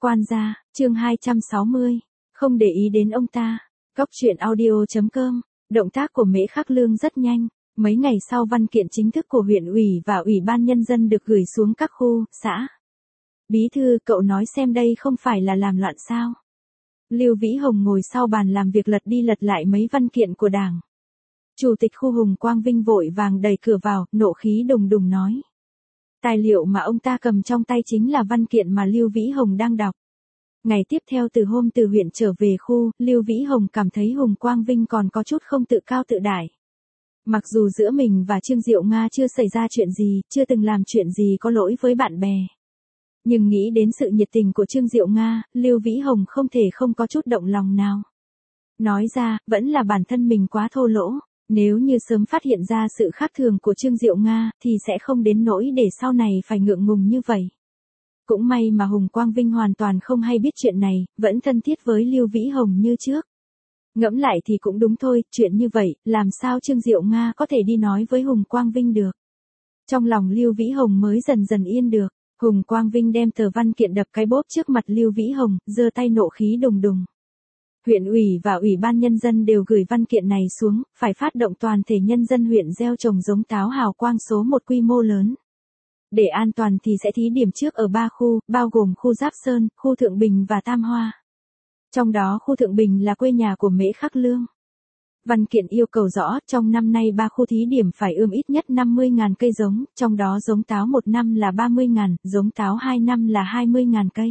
Quan gia, chương 260. Không để ý đến ông ta. Góc truyện audio.com. Động tác của Mễ Khắc Lương rất nhanh. Mấy ngày sau văn kiện chính thức của huyện ủy và ủy ban nhân dân được gửi xuống các khu, xã. Bí thư, cậu nói xem đây không phải là làm loạn sao? Lưu Vĩ Hồng ngồi sau bàn làm việc lật đi lật lại mấy văn kiện của đảng. Chủ tịch khu Hùng Quang Vinh vội vàng đẩy cửa vào, nộ khí đùng đùng nói. Tài liệu mà ông ta cầm trong tay chính là văn kiện mà Lưu Vĩ Hồng đang đọc. Ngày tiếp theo từ hôm từ huyện trở về khu, Lưu Vĩ Hồng cảm thấy Hùng Quang Vinh còn có chút không tự cao tự đại. Mặc dù giữa mình và Trương Diệu Nga chưa xảy ra chuyện gì, chưa từng làm chuyện gì có lỗi với bạn bè. Nhưng nghĩ đến sự nhiệt tình của Trương Diệu Nga, Lưu Vĩ Hồng không thể không có chút động lòng nào. Nói ra, vẫn là bản thân mình quá thô lỗ. Nếu như sớm phát hiện ra sự khác thường của Trương Diệu Nga, thì sẽ không đến nỗi để sau này phải ngượng ngùng như vậy. Cũng may mà Hùng Quang Vinh hoàn toàn không hay biết chuyện này, vẫn thân thiết với Lưu Vĩ Hồng như trước. Ngẫm lại thì cũng đúng thôi, chuyện như vậy, làm sao Trương Diệu Nga có thể đi nói với Hùng Quang Vinh được. Trong lòng Lưu Vĩ Hồng mới dần dần yên được, Hùng Quang Vinh đem tờ văn kiện đập cái bốp trước mặt Lưu Vĩ Hồng, giơ tay nộ khí đùng đùng. Huyện ủy và ủy ban nhân dân đều gửi văn kiện này xuống, phải phát động toàn thể nhân dân huyện gieo trồng giống táo hào quang số 1 quy mô lớn. Để an toàn thì sẽ thí điểm trước ở 3 khu, bao gồm khu Giáp Sơn, khu Thượng Bình và Tam Hoa. Trong đó khu Thượng Bình là quê nhà của Mễ Khắc Lương. Văn kiện yêu cầu rõ, trong năm nay 3 khu thí điểm phải ươm ít nhất 50.000 cây giống, trong đó giống táo 1 năm là 30.000, giống táo 2 năm là 20.000 cây.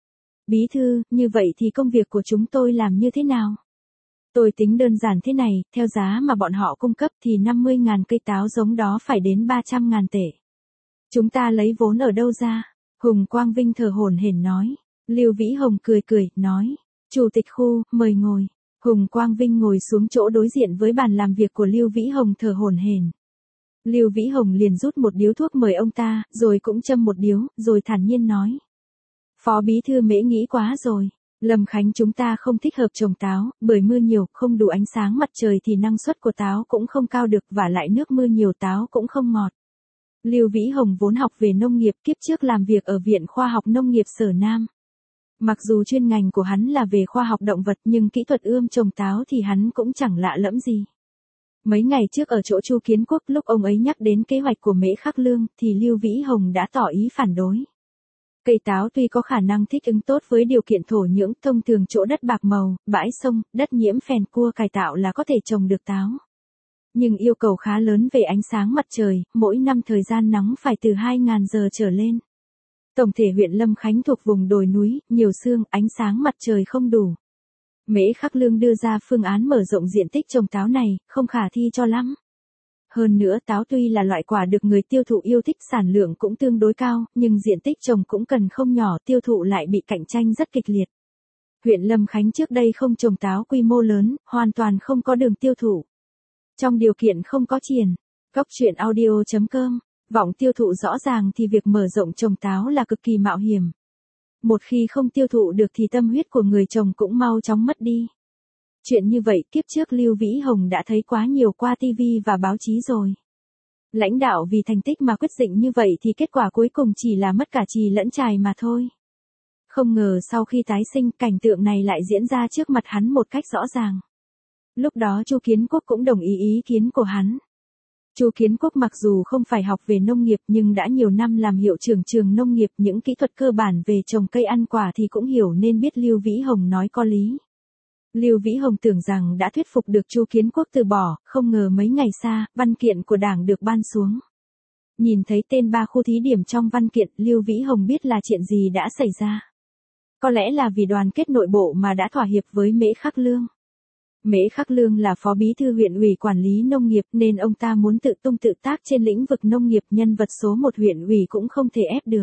Bí thư, như vậy thì công việc của chúng tôi làm như thế nào? Tôi tính đơn giản thế này, theo giá mà bọn họ cung cấp thì 50.000 cây táo giống đó phải đến 300.000 tệ. Chúng ta lấy vốn ở đâu ra? Hùng Quang Vinh thở hổn hển nói. Lưu Vĩ Hồng cười cười, nói. Chủ tịch khu, mời ngồi. Hùng Quang Vinh ngồi xuống chỗ đối diện với bàn làm việc của Lưu Vĩ Hồng thở hổn hển. Lưu Vĩ Hồng liền rút một điếu thuốc mời ông ta, rồi cũng châm một điếu, rồi thản nhiên nói. Phó bí thư Mễ nghĩ quá rồi. Lâm Khánh chúng ta không thích hợp trồng táo, bởi mưa nhiều, không đủ ánh sáng mặt trời thì năng suất của táo cũng không cao được, và lại nước mưa nhiều táo cũng không ngọt. Lưu Vĩ Hồng vốn học về nông nghiệp, kiếp trước làm việc ở Viện Khoa học Nông nghiệp Sở Nam. Mặc dù chuyên ngành của hắn là về khoa học động vật nhưng kỹ thuật ươm trồng táo thì hắn cũng chẳng lạ lẫm gì. Mấy ngày trước ở chỗ Chu Kiến Quốc lúc ông ấy nhắc đến kế hoạch của Mễ Khắc Lương thì Lưu Vĩ Hồng đã tỏ ý phản đối. Cây táo tuy có khả năng thích ứng tốt với điều kiện thổ nhưỡng, thông thường chỗ đất bạc màu, bãi sông, đất nhiễm phèn cua cải tạo là có thể trồng được táo. Nhưng yêu cầu khá lớn về ánh sáng mặt trời, mỗi năm thời gian nắng phải từ 2.000 giờ trở lên. Tổng thể huyện Lâm Khánh thuộc vùng đồi núi, nhiều sương, ánh sáng mặt trời không đủ. Mễ Khắc Lương đưa ra phương án mở rộng diện tích trồng táo này, không khả thi cho lắm. Hơn nữa táo tuy là loại quả được người tiêu thụ yêu thích, sản lượng cũng tương đối cao, nhưng diện tích trồng cũng cần không nhỏ, tiêu thụ lại bị cạnh tranh rất kịch liệt. Huyện Lâm Khánh trước đây không trồng táo quy mô lớn, hoàn toàn không có đường tiêu thụ. Trong điều kiện không có tiền, góc truyện audio.com, vọng tiêu thụ rõ ràng thì việc mở rộng trồng táo là cực kỳ mạo hiểm. Một khi không tiêu thụ được thì tâm huyết của người trồng cũng mau chóng mất đi. Chuyện như vậy kiếp trước Lưu Vĩ Hồng đã thấy quá nhiều qua TV và báo chí rồi. Lãnh đạo vì thành tích mà quyết định như vậy thì kết quả cuối cùng chỉ là mất cả chì lẫn chài mà thôi. Không ngờ sau khi tái sinh cảnh tượng này lại diễn ra trước mặt hắn một cách rõ ràng. Lúc đó Chu Kiến Quốc cũng đồng ý kiến của hắn. Chu Kiến Quốc mặc dù không phải học về nông nghiệp nhưng đã nhiều năm làm hiệu trưởng trường nông nghiệp, những kỹ thuật cơ bản về trồng cây ăn quả thì cũng hiểu nên biết Lưu Vĩ Hồng nói có lý. Lưu Vĩ Hồng tưởng rằng đã thuyết phục được Chu Kiến Quốc từ bỏ, không ngờ mấy ngày xa, văn kiện của đảng được ban xuống. Nhìn thấy tên 3 khu thí điểm trong văn kiện, Lưu Vĩ Hồng biết là chuyện gì đã xảy ra. Có lẽ là vì đoàn kết nội bộ mà đã thỏa hiệp với Mễ Khắc Lương. Mễ Khắc Lương là phó bí thư huyện ủy quản lý nông nghiệp nên ông ta muốn tự tung tự tác trên lĩnh vực nông nghiệp, nhân vật số 1 huyện ủy cũng không thể ép được.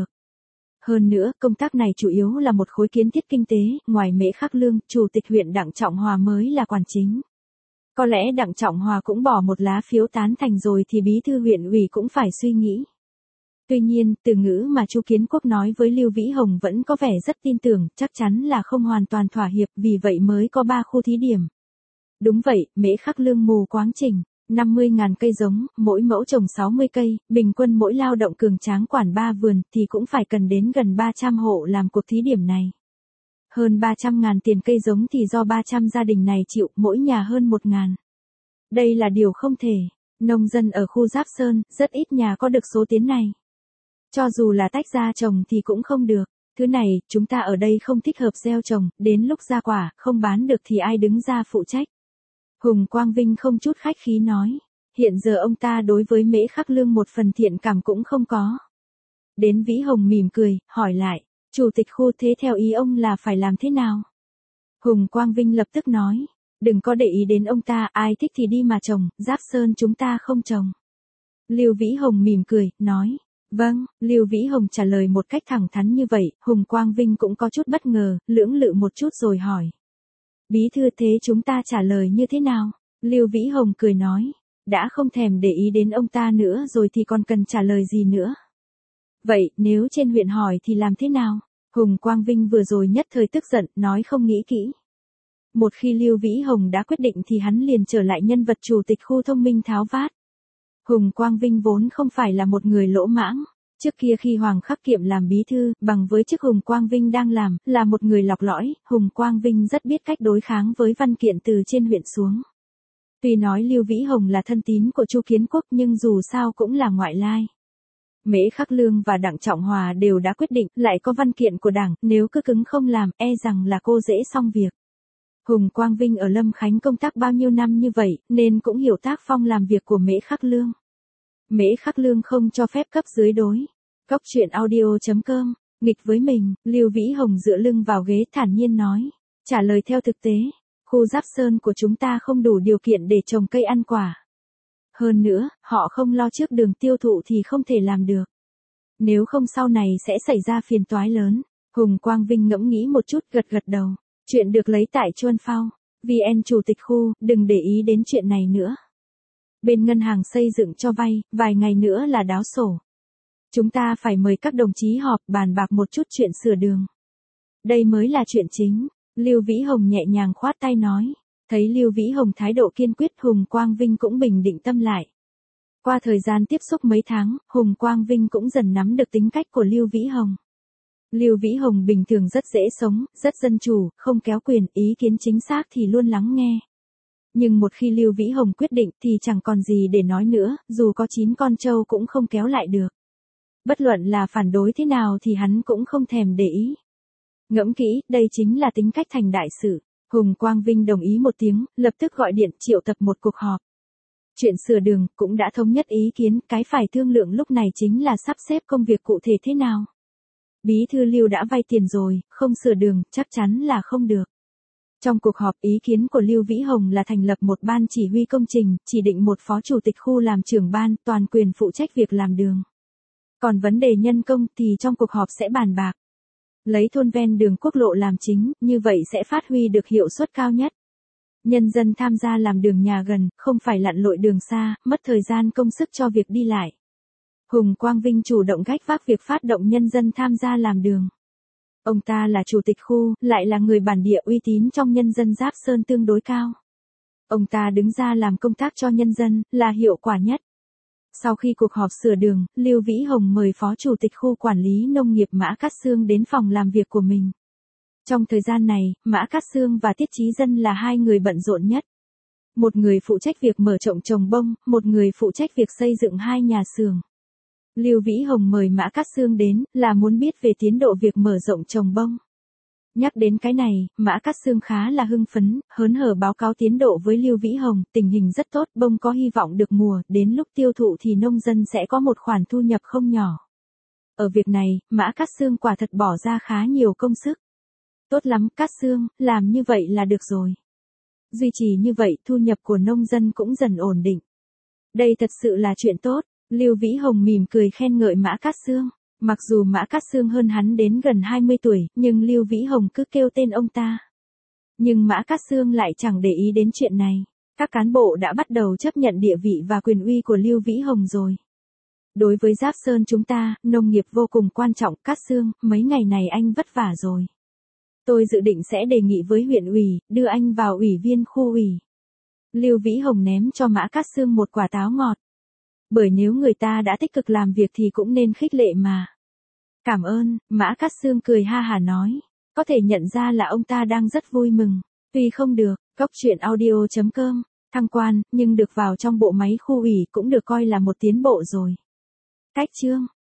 Hơn nữa, công tác này chủ yếu là một khối kiến thiết kinh tế, ngoài Mễ Khắc Lương, chủ tịch huyện Đặng Trọng Hòa mới là quản chính. Có lẽ Đặng Trọng Hòa cũng bỏ một lá phiếu tán thành rồi thì bí thư huyện ủy cũng phải suy nghĩ. Tuy nhiên, từ ngữ mà Chu Kiến Quốc nói với Lưu Vĩ Hồng vẫn có vẻ rất tin tưởng, chắc chắn là không hoàn toàn thỏa hiệp, vì vậy mới có 3 khu thí điểm. Đúng vậy, Mễ Khắc Lương mù quáng chỉnh, 50.000 cây giống, mỗi mẫu trồng 60 cây, bình quân mỗi lao động cường tráng quản 3 vườn thì cũng phải cần đến gần 300 hộ làm cuộc thí điểm này. Hơn 300.000 tiền cây giống thì do 300 gia đình này chịu, mỗi nhà hơn 1.000. Đây là điều không thể. Nông dân ở khu Giáp Sơn, rất ít nhà có được số tiền này. Cho dù là tách ra trồng thì cũng không được. Thứ này, chúng ta ở đây không thích hợp gieo trồng, đến lúc ra quả, không bán được thì ai đứng ra phụ trách. Hùng Quang Vinh không chút khách khí nói. Hiện giờ ông ta đối với Mễ Khắc Lương một phần thiện cảm cũng không có. Đến Vĩ Hồng mỉm cười, hỏi lại, chủ tịch khu thế theo ý ông là phải làm thế nào? Hùng Quang Vinh lập tức nói, đừng có để ý đến ông ta, ai thích thì đi mà trồng, Giáp Sơn chúng ta không trồng. Lưu Vĩ Hồng mỉm cười, nói, vâng, Lưu Vĩ Hồng trả lời một cách thẳng thắn như vậy, Hùng Quang Vinh cũng có chút bất ngờ, lưỡng lự một chút rồi hỏi. Bí thư thế chúng ta trả lời như thế nào? Lưu Vĩ Hồng cười nói, đã không thèm để ý đến ông ta nữa rồi thì còn cần trả lời gì nữa. Vậy, nếu trên huyện hỏi thì làm thế nào? Hùng Quang Vinh vừa rồi nhất thời tức giận, nói không nghĩ kỹ. Một khi Lưu Vĩ Hồng đã quyết định thì hắn liền trở lại nhân vật chủ tịch khu thông minh tháo vát. Hùng Quang Vinh vốn không phải là một người lỗ mãng. Trước kia khi Hoàng Khắc Kiệm làm bí thư, bằng với chức Hùng Quang Vinh đang làm, là một người lọc lõi, Hùng Quang Vinh rất biết cách đối kháng với văn kiện từ trên huyện xuống. Tuy nói Lưu Vĩ Hồng là thân tín của Chu Kiến Quốc nhưng dù sao cũng là ngoại lai. Mễ Khắc Lương và Đặng Trọng Hòa đều đã quyết định, lại có văn kiện của Đảng, nếu cứ cứng không làm, e rằng là cô dễ xong việc. Hùng Quang Vinh ở Lâm Khánh công tác bao nhiêu năm như vậy, nên cũng hiểu tác phong làm việc của Mễ Khắc Lương. Mễ Khắc Lương không cho phép cấp dưới đối. Cóc truyện audio.com, nghịch với mình, Lưu Vĩ Hồng dựa lưng vào ghế thản nhiên nói, trả lời theo thực tế, khu Giáp Sơn của chúng ta không đủ điều kiện để trồng cây ăn quả. Hơn nữa, họ không lo trước đường tiêu thụ thì không thể làm được. Nếu không sau này sẽ xảy ra phiền toái lớn. Hùng Quang Vinh ngẫm nghĩ một chút gật gật đầu. Chuyện được lấy tại Chuân Phao. VN Chủ tịch khu, đừng để ý đến chuyện này nữa. Bên ngân hàng xây dựng cho vay, vài ngày nữa là đáo sổ. Chúng ta phải mời các đồng chí họp bàn bạc một chút chuyện sửa đường. Đây mới là chuyện chính. Lưu Vĩ Hồng nhẹ nhàng khoát tay nói. Thấy Lưu Vĩ Hồng thái độ kiên quyết, Hùng Quang Vinh cũng bình định tâm lại. Qua thời gian tiếp xúc mấy tháng, Hùng Quang Vinh cũng dần nắm được tính cách của Lưu Vĩ Hồng. Lưu Vĩ Hồng bình thường rất dễ sống, rất dân chủ, không kéo quyền, ý kiến chính xác thì luôn lắng nghe. Nhưng một khi Lưu Vĩ Hồng quyết định thì chẳng còn gì để nói nữa, dù có 9 con trâu cũng không kéo lại được. Bất luận là phản đối thế nào thì hắn cũng không thèm để ý. Ngẫm kỹ, đây chính là tính cách thành đại sự. Hùng Quang Vinh đồng ý một tiếng, lập tức gọi điện triệu tập một cuộc họp. Chuyện sửa đường cũng đã thống nhất ý kiến, cái phải thương lượng lúc này chính là sắp xếp công việc cụ thể thế nào. Bí thư Lưu đã vay tiền rồi, không sửa đường, chắc chắn là không được. Trong cuộc họp, ý kiến của Lưu Vĩ Hồng là thành lập một ban chỉ huy công trình, chỉ định một phó chủ tịch khu làm trưởng ban, toàn quyền phụ trách việc làm đường. Còn vấn đề nhân công thì trong cuộc họp sẽ bàn bạc. Lấy thôn ven đường quốc lộ làm chính, như vậy sẽ phát huy được hiệu suất cao nhất. Nhân dân tham gia làm đường nhà gần, không phải lặn lội đường xa, mất thời gian công sức cho việc đi lại. Hùng Quang Vinh chủ động gánh vác việc phát động nhân dân tham gia làm đường. Ông ta là chủ tịch khu, lại là người bản địa uy tín trong nhân dân Giáp Sơn tương đối cao. Ông ta đứng ra làm công tác cho nhân dân, là hiệu quả nhất. Sau khi cuộc họp sửa đường, Lưu Vĩ Hồng mời Phó Chủ tịch khu quản lý nông nghiệp Mã Cát Xương đến phòng làm việc của mình. Trong thời gian này, Mã Cát Xương và Tiết Chí Dân là hai người bận rộn nhất. Một người phụ trách việc mở rộng trồng bông, một người phụ trách việc xây dựng 2 nhà xưởng. Lưu Vĩ Hồng mời Mã Cát Xương đến, là muốn biết về tiến độ việc mở rộng trồng bông. Nhắc đến cái này, Mã Cát Xương khá là hưng phấn, hớn hở báo cáo tiến độ với Lưu Vĩ Hồng, tình hình rất tốt, bông có hy vọng được mùa, đến lúc tiêu thụ thì nông dân sẽ có một khoản thu nhập không nhỏ. Ở việc này, Mã Cát Xương quả thật bỏ ra khá nhiều công sức. Tốt lắm, Cát Xương, làm như vậy là được rồi. Duy trì như vậy, thu nhập của nông dân cũng dần ổn định. Đây thật sự là chuyện tốt. Lưu Vĩ Hồng mỉm cười khen ngợi Mã Cát Xương. Mặc dù Mã Cát Xương hơn hắn đến gần 20 tuổi, nhưng Lưu Vĩ Hồng cứ kêu tên ông ta. Nhưng Mã Cát Xương lại chẳng để ý đến chuyện này. Các cán bộ đã bắt đầu chấp nhận địa vị và quyền uy của Lưu Vĩ Hồng rồi. Đối với Giáp Sơn chúng ta, nông nghiệp vô cùng quan trọng. Cát Xương, mấy ngày này anh vất vả rồi. Tôi dự định sẽ đề nghị với huyện ủy, đưa anh vào ủy viên khu ủy. Lưu Vĩ Hồng ném cho Mã Cát Xương một quả táo ngọt. Bởi nếu người ta đã tích cực làm việc thì cũng nên khích lệ mà. Cảm ơn, Mã Cát Xương cười ha hả nói. có thể nhận ra là ông ta đang rất vui mừng. Tuy không được, góc truyện audio.com, thăng quan, nhưng được vào trong bộ máy khu ủy cũng được coi là một tiến bộ rồi. Cách chương